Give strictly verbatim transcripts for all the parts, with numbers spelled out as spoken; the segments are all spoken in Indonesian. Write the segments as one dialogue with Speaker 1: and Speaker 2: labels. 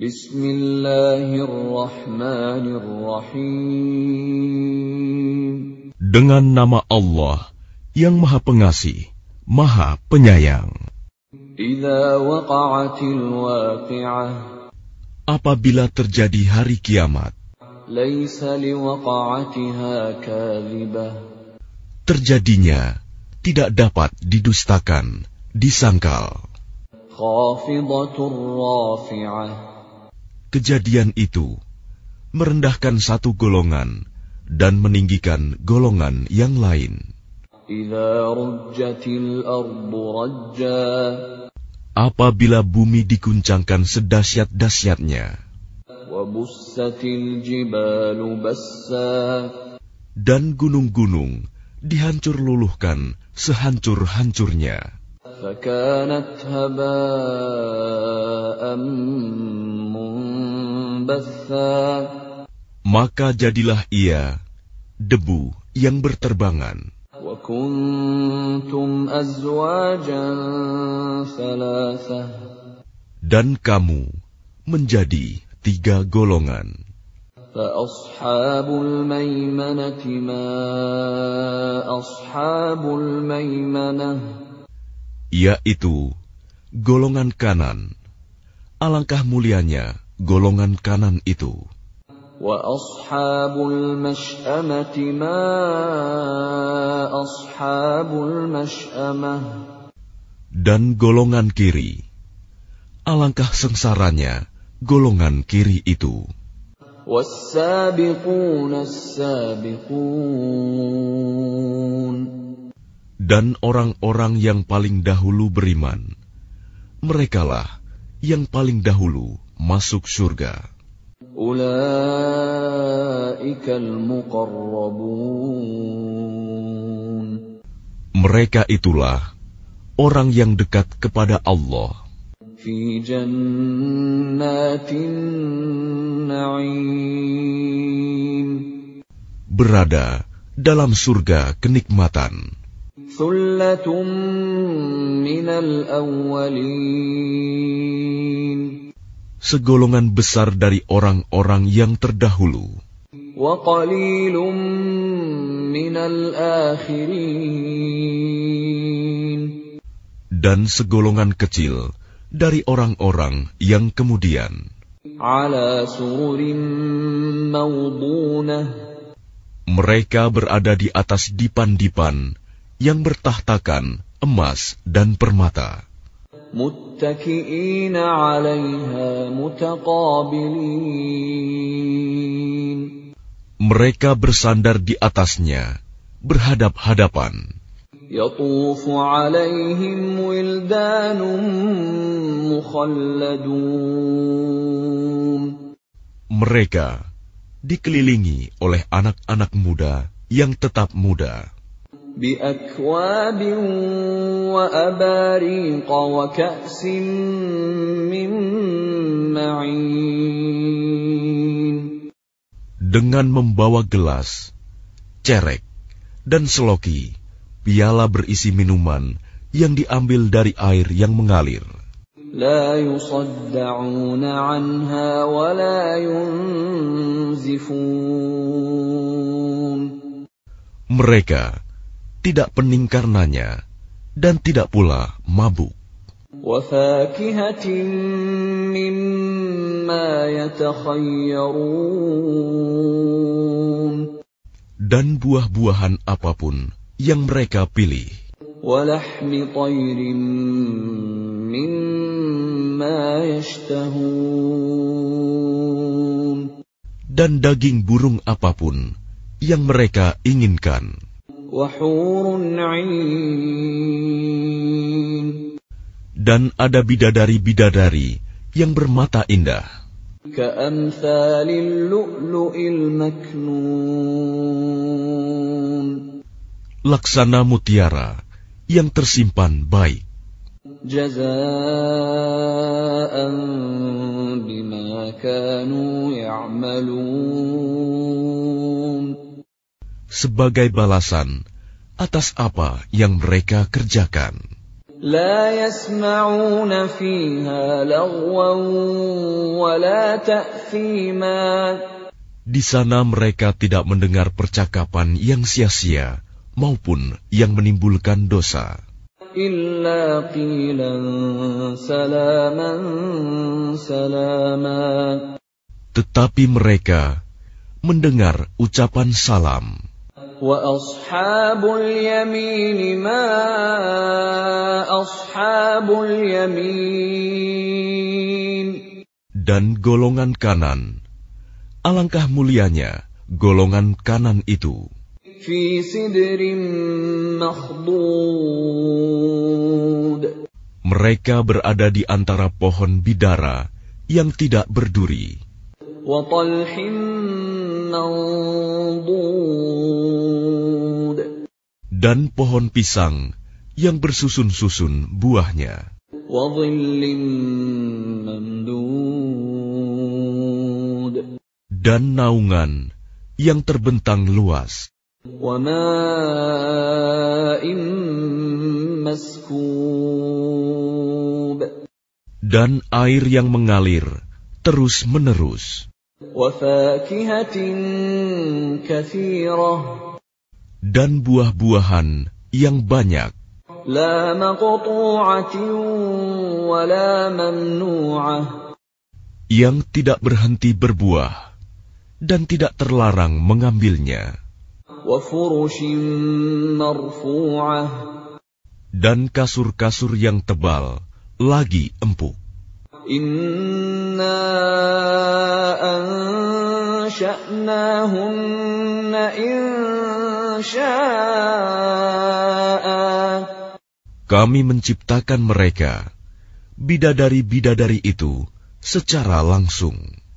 Speaker 1: Bismillahirrahmanirrahim.
Speaker 2: Dengan nama Allah yang Maha Pengasih, Maha Penyayang.
Speaker 1: Idza waqa'atil waqi'ah.
Speaker 2: Apabila terjadi hari kiamat,
Speaker 1: Laisa liwaqa'atiha kadhibah.
Speaker 2: terjadinya tidak dapat didustakan, disangkal.
Speaker 1: Khafidatur rafi'ah.
Speaker 2: Kejadian itu merendahkan satu golongan dan meninggikan golongan yang lain.
Speaker 1: Idza rujjatil ardu rajja.
Speaker 2: Apabila bumi diguncangkan sedahsyat-dahsyatnya,
Speaker 1: Wa bussatil jibalu bassa.
Speaker 2: dan gunung-gunung dihancur luluhkan sehancur-hancurnya,
Speaker 1: Fakanat haba'an munbatha.
Speaker 2: maka jadilah ia debu yang berterbangan.
Speaker 1: Wa kuntum azwajan thalathah.
Speaker 2: Dan kamu menjadi tiga golongan.
Speaker 1: Fa ashabul maimanati ma ashabul maimanah.
Speaker 2: Yaitu golongan kanan. Alangkah mulianya golongan kanan itu.
Speaker 1: Wa ashabul mash'amati ma ashabul mash'amah.
Speaker 2: Dan golongan kiri. Alangkah sengsaranya golongan kiri itu.
Speaker 1: Was-sabiquna as-sabiqun.
Speaker 2: Dan orang-orang yang paling dahulu beriman, merekalah yang paling dahulu masuk surga.
Speaker 1: Ulaikal muqarrabun.
Speaker 2: Mereka itulah orang yang dekat kepada Allah
Speaker 1: Fi jannatin na'im.
Speaker 2: berada dalam surga kenikmatan.
Speaker 1: Thullatun minal awwalin.
Speaker 2: Segolongan besar dari orang-orang yang terdahulu.
Speaker 1: Wa qalilun minal akhirin.
Speaker 2: Dan segolongan kecil dari orang-orang yang kemudian.
Speaker 1: Ala sururin mawdunah.
Speaker 2: Mereka berada di atas dipan-dipan yang bertahtakan emas dan permata.
Speaker 1: Muttaki'ina 'alaiha mutaqabilin.
Speaker 2: Mereka bersandar di atasnya, berhadap-hadapan.
Speaker 1: Yatufu 'alaihim wildanun mukhalladun.
Speaker 2: Mereka dikelilingi oleh anak-anak muda yang tetap muda.
Speaker 1: Biakwabin wa abariqa wa ka'sin min ma'in.
Speaker 2: Dengan membawa gelas, cerek, dan seloki, piala berisi minuman yang diambil dari air yang mengalir.
Speaker 1: La yusadda'una 'anha wa la yunzifun.
Speaker 2: Mereka tidak pening karenanya dan tidak pula mabuk.
Speaker 1: Wa fakihatin mimma yatakhayyarun.
Speaker 2: Dan buah-buahan apapun yang mereka pilih.
Speaker 1: Wa lahmi tayrin mimma yashtahun.
Speaker 2: Dan daging burung apapun yang mereka inginkan.
Speaker 1: Wa hurun 'ain.
Speaker 2: Dan ada bidadari-bidadari yang bermata indah.
Speaker 1: Ka'amthalil lu'lu'il maknun.
Speaker 2: Laksana mutiara yang tersimpan baik.
Speaker 1: Jazaa'an bima kanu ya'malun.
Speaker 2: Sebagai balasan atas apa yang mereka kerjakan.
Speaker 1: لا يسمعون فيها لغوا ولا تأثيما.
Speaker 2: Di sana mereka tidak mendengar percakapan yang sia-sia maupun yang menimbulkan dosa.
Speaker 1: Illa qilan salaman salama.
Speaker 2: Tetapi mereka mendengar ucapan salam.
Speaker 1: Wa ashabul yamin ma ashabul yamin. Dan
Speaker 2: golongan kanan, alangkah mulianya golongan kanan itu.
Speaker 1: Fi sidrin makhdud.
Speaker 2: Mereka berada di antara pohon bidara yang tidak berduri.
Speaker 1: Wa talhin mandud. Dan
Speaker 2: pohon pisang yang bersusun-susun buahnya.
Speaker 1: Wa dhillim mamdud.
Speaker 2: Dan naungan yang terbentang luas.
Speaker 1: Wa ma'in maskub.
Speaker 2: Dan air yang mengalir terus-menerus.
Speaker 1: Wa fakihatin katsirah.
Speaker 2: Dan buah-buahan yang banyak.
Speaker 1: La maqtu'atin wa la mamnu'ah.
Speaker 2: Yang tidak berhenti berbuah dan tidak terlarang mengambilnya.
Speaker 1: Wa furushin marfu'ah.
Speaker 2: Dan kasur-kasur yang tebal lagi empuk.
Speaker 1: Inna ansha'nahunna insha'a.
Speaker 2: Kami menciptakan mereka, bidadari-bidadari itu, secara langsung.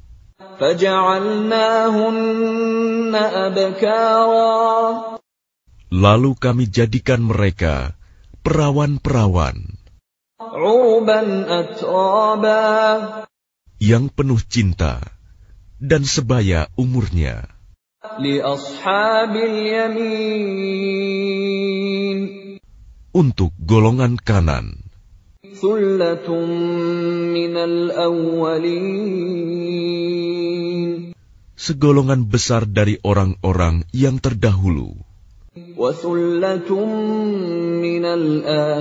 Speaker 1: Faja'alnahunna abkara.
Speaker 2: Lalu kami jadikan mereka perawan-perawan.
Speaker 1: Uruban atraba.
Speaker 2: Yang penuh cinta dan sebaya umurnya.
Speaker 1: Li ashabil yamin.
Speaker 2: Untuk golongan kanan.
Speaker 1: Thullatun minal awwalin.
Speaker 2: Segolongan besar dari orang-orang yang terdahulu.
Speaker 1: Wa thullatun minal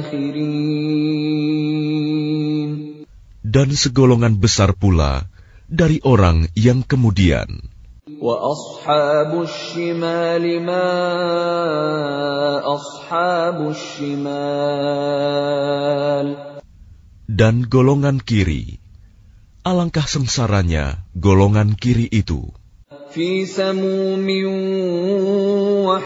Speaker 1: akhirin.
Speaker 2: Dan segolongan besar pula dari orang yang kemudian.
Speaker 1: Wa ashabus shimali ma ashabus shimal.
Speaker 2: Dan golongan kiri, alangkah sengsaranya golongan kiri itu.
Speaker 1: Fi samumin wa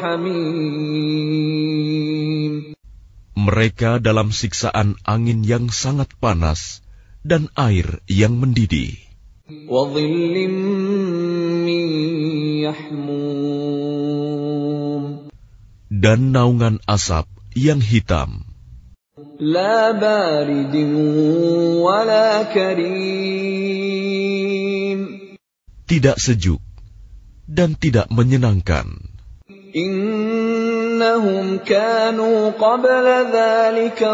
Speaker 1: hamim.
Speaker 2: Mereka dalam siksaan angin yang sangat panas dan air yang mendidih.
Speaker 1: Wa dhillim min yahmum.
Speaker 2: Dan naungan asap yang hitam.
Speaker 1: La baridin wa la karim.
Speaker 2: Tidak sejuk dan tidak menyenangkan.
Speaker 1: Innahum kanu qabla dhalika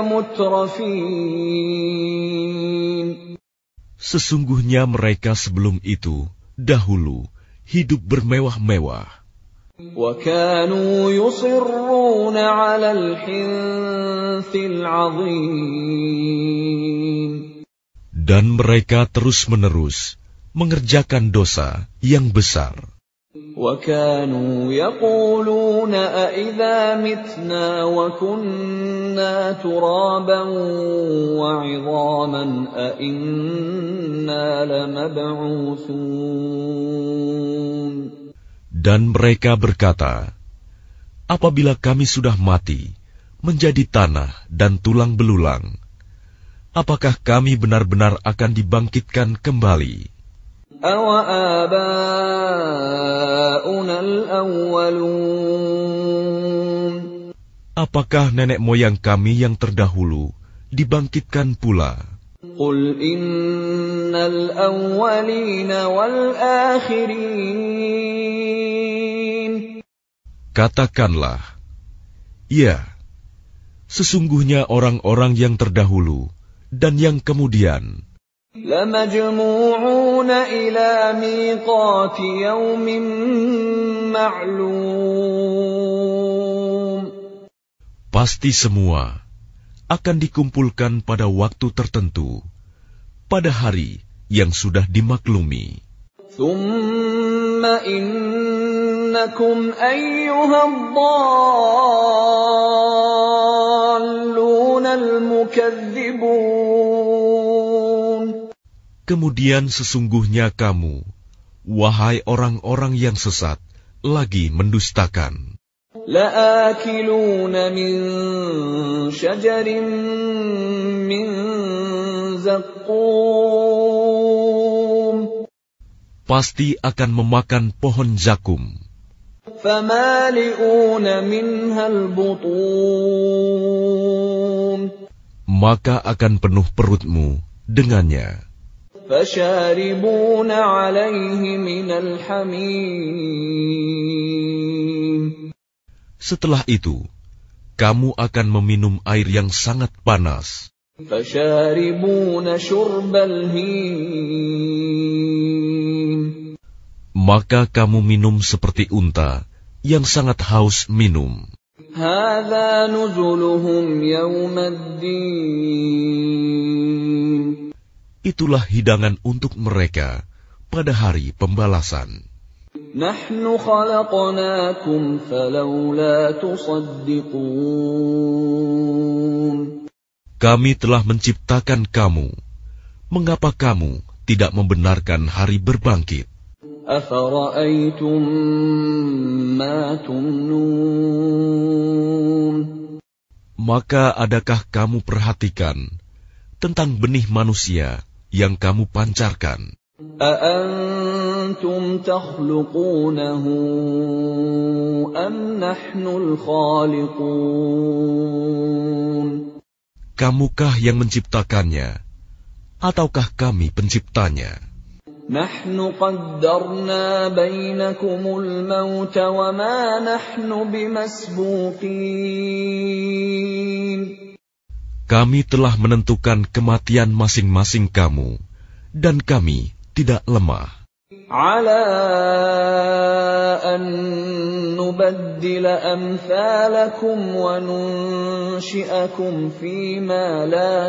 Speaker 1: mutrafin.
Speaker 2: Sesungguhnya mereka sebelum itu, dahulu, hidup bermewah-mewah.
Speaker 1: Wa kanu yusirruna 'alal hinthil 'azim.
Speaker 2: Dan mereka terus-menerus mengerjakan dosa yang besar.
Speaker 1: Wa kanu yaquluna a idza mitna wa kunna turaban wa 'idhaman a inna lamab'utsun.
Speaker 2: Dan mereka berkata, apabila kami sudah mati, menjadi tanah dan tulang belulang, apakah kami benar-benar akan dibangkitkan kembali?
Speaker 1: Awa aba'una al-awwalun.
Speaker 2: Apakah nenek moyang kami yang terdahulu dibangkitkan pula?
Speaker 1: Qul innal awwalina wal akhirin.
Speaker 2: Katakanlah, ya, Sesungguhnya orang-orang yang terdahulu dan yang kemudian
Speaker 1: لَمَجْمُوعُونَ إِلَى مِيقَاتِ يَوْمٍ مَّعْلُومٍ.
Speaker 2: pasti semua akan dikumpulkan pada waktu tertentu, pada hari yang sudah dimaklumi.
Speaker 1: ثُمَّ إِنَّكُمْ أَيُّهَا الضَّالُّونَ الْمُكَذِّبُونَ.
Speaker 2: Kemudian sesungguhnya kamu, wahai orang-orang yang sesat, lagi mendustakan.
Speaker 1: لَآكِلُونَ مِنْ شَجَرٍ مِّنْ زَقُّومٍ.
Speaker 2: Pasti akan memakan pohon zakum.
Speaker 1: فَمَالِئُونَ مِنْهَا الْبُطُونَ.
Speaker 2: Maka akan penuh perutmu dengannya.
Speaker 1: فَشَارِبُونَ عَلَيْهِ مِنَ الْحَمِيمِ.
Speaker 2: Setelah itu, kamu akan meminum air yang sangat panas.
Speaker 1: فَشَارِبُونَ شُرْبَ الْهِيمِ.
Speaker 2: Maka kamu minum seperti unta yang sangat haus minum.
Speaker 1: هَذَا نُزُلُهُمْ يَوْمَ الدِّينِ.
Speaker 2: Itulah hidangan untuk mereka pada hari pembalasan.
Speaker 1: نَحْنُ خَلَقْنَاكُمْ فَلَوْلَا تُصَدِّقُونَ.
Speaker 2: Kami telah menciptakan kamu. Mengapa kamu tidak membenarkan hari berbangkit?
Speaker 1: أَفَرَأَيْتُمْ مَا تُمْنُونَ.
Speaker 2: Maka adakah kamu perhatikan tentang benih manusia yang kamu pancarkan?
Speaker 1: أَأَنْتُمْ تَخْلُقُونَهُ أَمْ نَحْنُ الْخَالِقُونَ.
Speaker 2: Kamukah yang menciptakannya, ataukah kami penciptanya?
Speaker 1: نَحْنُ قَدَّرْنَا بَيْنَكُمُ الْمَوْتَ وَمَا نَحْنُ بِمَسْبُوقِينَ.
Speaker 2: Kami telah menentukan kematian masing-masing kamu, dan kami tidak lemah.
Speaker 1: عَلَىٰ أَن نُّبَدِّلَ أَمْثَالَكُمْ وَنُنشِئَكُمْ فِيمَا لَا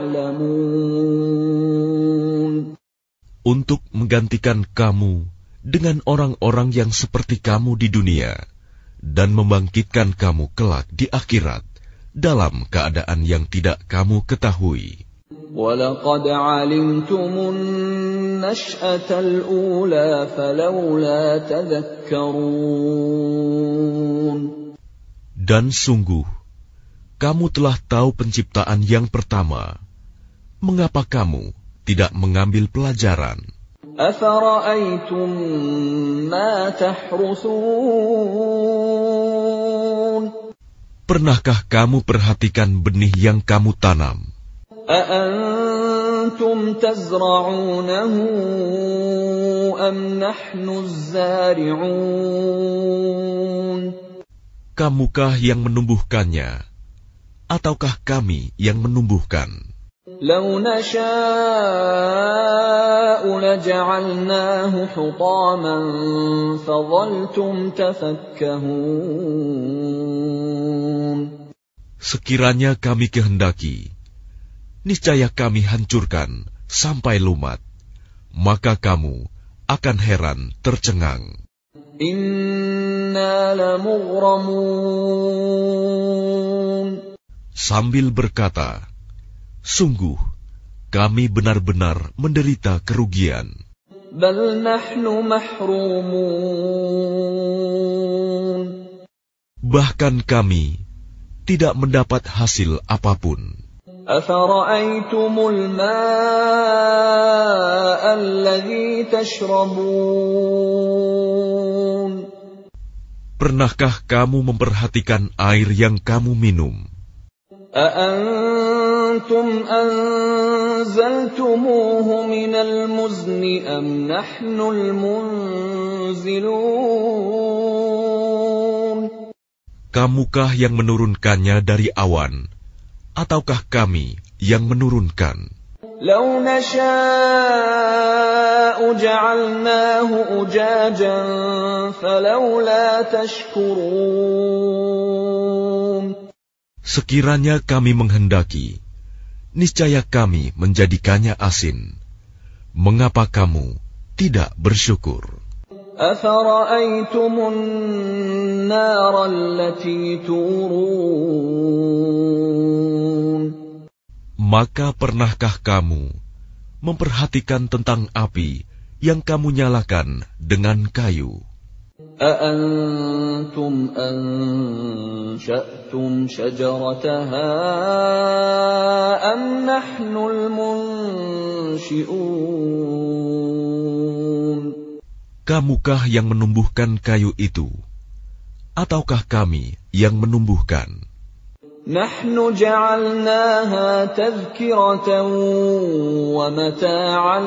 Speaker 1: تَعْلَمُونَ.
Speaker 2: Untuk menggantikan kamu dengan orang-orang yang seperti kamu di dunia, dan membangkitkan kamu kelak di akhirat dalam keadaan yang tidak kamu ketahui.
Speaker 1: وَلَقَدْ عَلِمْتُمُ النَّشْأَةَ الْأُولَى فَلَوْلَا تَذَكَّرُونَ.
Speaker 2: Dan sungguh, kamu telah tahu penciptaan yang pertama. Mengapa kamu tidak mengambil pelajaran?
Speaker 1: أَفَرَأَيْتُمْ مَا تَحْرُثُونَ.
Speaker 2: Pernahkah kamu perhatikan benih yang kamu tanam?
Speaker 1: أَأَنْتُمْ تَزْرَعُونَهُ أَمْ نَحْنُ الزَّارِعُونَ.
Speaker 2: Kamukah yang menumbuhkannya, ataukah kami yang menumbuhkan?
Speaker 1: لَوْ نَشَاءُ لَجَعَلْنَاهُ حُطَامًا فَظَلْتُمْ تَفَكَّهُونَ.
Speaker 2: Sekiranya kami kehendaki, niscaya kami hancurkan sampai lumat, maka kamu akan heran tercengang.
Speaker 1: Inna lamughramun.
Speaker 2: Sambil berkata, sungguh kami benar-benar menderita kerugian.
Speaker 1: Bal nahnu mahrumun. Bahkan
Speaker 2: kami tidak mendapat hasil apapun.
Speaker 1: Afara'aytumul ma'a alladhi tashrabun.
Speaker 2: Pernahkah kamu memperhatikan air yang kamu minum?
Speaker 1: A'antum anzaltumuhu minal muzni am nahnul munzilun.
Speaker 2: Kamukah yang menurunkannya dari awan, ataukah kami yang menurunkan?
Speaker 1: لو نشاء جعلناه أجاجا فلولا تشكرون.
Speaker 2: Sekiranya kami menghendaki, niscaya kami menjadikannya asin. Mengapa kamu tidak bersyukur?
Speaker 1: أفرأيتم النار التي تورون.
Speaker 2: Maka pernahkah kamu memperhatikan tentang api yang kamu nyalakan dengan kayu?
Speaker 1: أأنتم أنشأتم شجرتها أم نحن المنشئون.
Speaker 2: Kamukah yang menumbuhkan kayu itu, ataukah kami yang menumbuhkan?
Speaker 1: نحن جعلناها تذكرة ومتاعا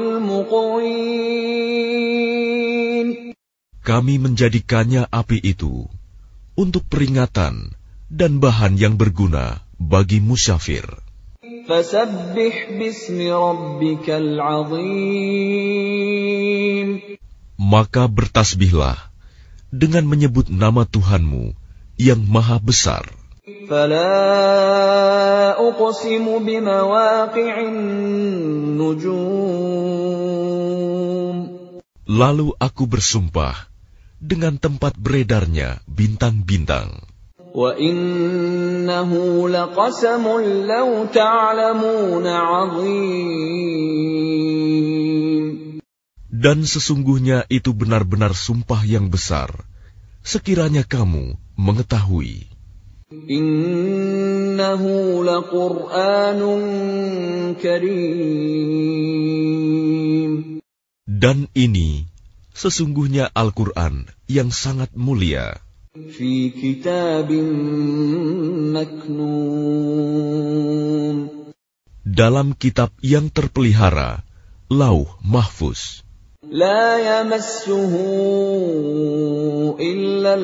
Speaker 1: للمقوين.
Speaker 2: Kami menjadikannya api itu untuk peringatan dan bahan yang berguna bagi musyafir.
Speaker 1: فسبح باسم ربك العظيم.
Speaker 2: Maka bertasbihlah dengan menyebut nama Tuhanmu yang maha besar.
Speaker 1: فلا أقسم بمواقع النجوم.
Speaker 2: Lalu aku bersumpah dengan tempat beredarnya bintang-bintang.
Speaker 1: وإنه لقسم لو تعلمون عظيم.
Speaker 2: Dan sesungguhnya itu benar-benar sumpah yang besar, sekiranya kamu mengetahui.
Speaker 1: إنه لقرآن كريم.
Speaker 2: Dan ini sesungguhnya Al-Quran yang sangat mulia.
Speaker 1: في كتاب مكنون.
Speaker 2: Dalam kitab yang terpelihara, Lauh Mahfuz.
Speaker 1: لا يمسه إلا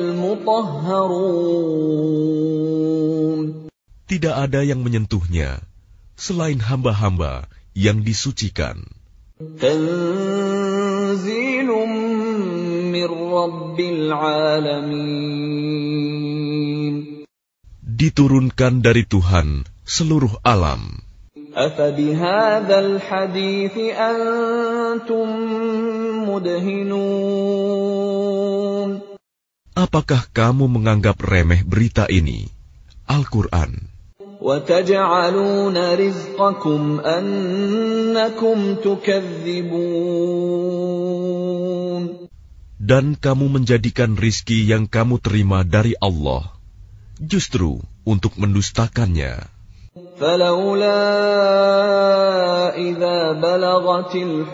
Speaker 1: المطهرون.
Speaker 2: Tidak ada yang menyentuhnya selain hamba-hamba yang disucikan.
Speaker 1: تنزيل من رب العالمين.
Speaker 2: Diturunkan dari Tuhan seluruh alam.
Speaker 1: أفبهذا الحديث أنتم مدهنون.
Speaker 2: Apakah kamu menganggap remeh berita ini, Al-Quran?
Speaker 1: وتجعلون رزقكم أنكم تكذبون.
Speaker 2: Dan kamu menjadikan rizki yang kamu terima dari Allah justru untuk mendustakannya.
Speaker 1: فلولا إذا بلغت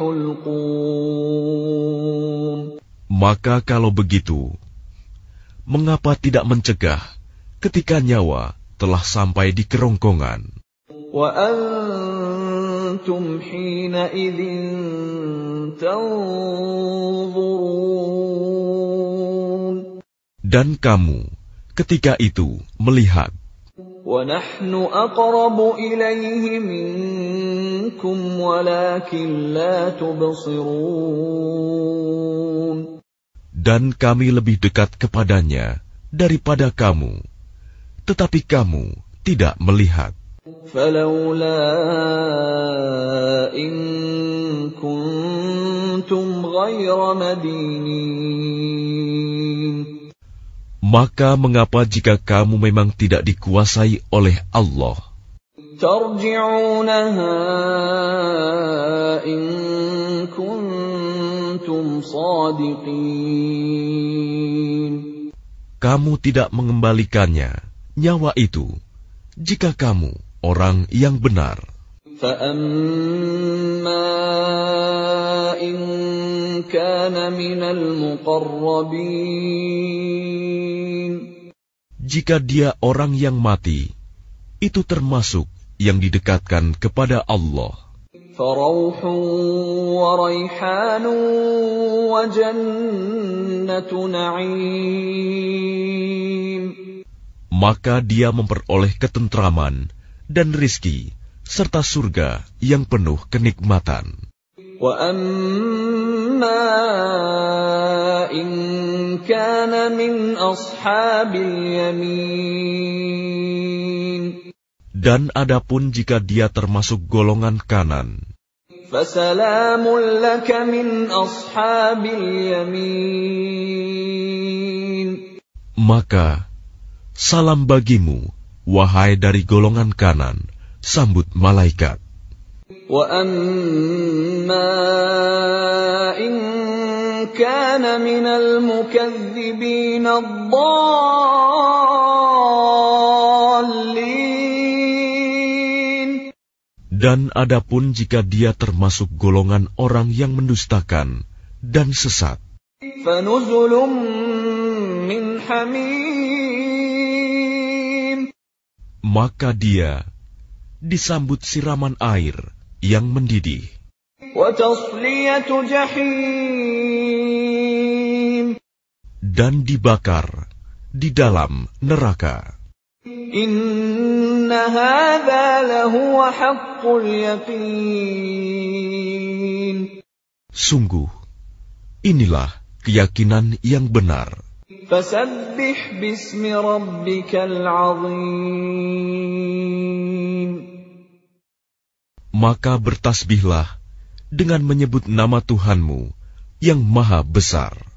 Speaker 1: الحلقوم.
Speaker 2: Maka kalau begitu, mengapa tidak mencegah ketika nyawa telah sampai di kerongkongan?
Speaker 1: وأنتم حينئذ تنظرون.
Speaker 2: Dan kamu ketika itu melihat.
Speaker 1: وَنَحْنُ أَقْرَبُ إِلَيْهِ مِنكُمْ وَلَكِنْ لَا تُبْصِرُونَ.
Speaker 2: Dan kami lebih dekat kepadanya daripada kamu, tetapi kamu tidak melihat.
Speaker 1: فَلَوْلَا إِن كُنتُمْ غَيْرَ مَدِينِينَ.
Speaker 2: Maka mengapa jika kamu memang tidak dikuasai oleh Allah?
Speaker 1: تَرْجِعُونَهَا إِن كُنتُمْ صَادِقِينَ.
Speaker 2: Kamu tidak mengembalikannya, nyawa itu, jika kamu orang yang benar.
Speaker 1: فَأَمَّا إِن كَانَ مِنَ الْمُقَرَّبِينَ.
Speaker 2: Jika dia orang yang mati, itu termasuk yang didekatkan kepada Allah.
Speaker 1: فَرَوْحٌ وَرَيْحَانٌ وَجَنَّةُ نَعِيمٍ.
Speaker 2: Maka dia memperoleh ketentraman dan rizki, serta surga yang penuh kenikmatan.
Speaker 1: وَأَمَّا إِنْ كَانَ مِنْ أَصْحَابِ الْيَمِينِ.
Speaker 2: Dan adapun jika dia termasuk golongan kanan,
Speaker 1: فَسَلَامٌ لَكَ مِنْ أَصْحَابِ الْيَمِينِ.
Speaker 2: maka salam bagimu, wahai dari golongan kanan, sambut malaikat.
Speaker 1: وَأَمَّا إِنْ كَانَ مِنَ الْمُكَذِّبِينَ الضَّالِّينَ.
Speaker 2: Dan adapun jika dia termasuk golongan orang yang mendustakan dan sesat,
Speaker 1: فَنُزُلٌ مِّنْ حَمِيمٍ.
Speaker 2: maka dia disambut siraman air yang mendidih,
Speaker 1: وَتَصْلِيَةُ جَحِيمٍ.
Speaker 2: dan dibakar di dalam neraka.
Speaker 1: إِنَّ هَذَا لَهُوَ حَقُّ الْيَقِينِ.
Speaker 2: Sungguh, inilah keyakinan yang benar.
Speaker 1: فَسَبِّحْ بِاسْمِ رَبِّكَ الْعَظِيمِ.
Speaker 2: Maka bertasbihlah dengan menyebut nama Tuhanmu yang maha besar.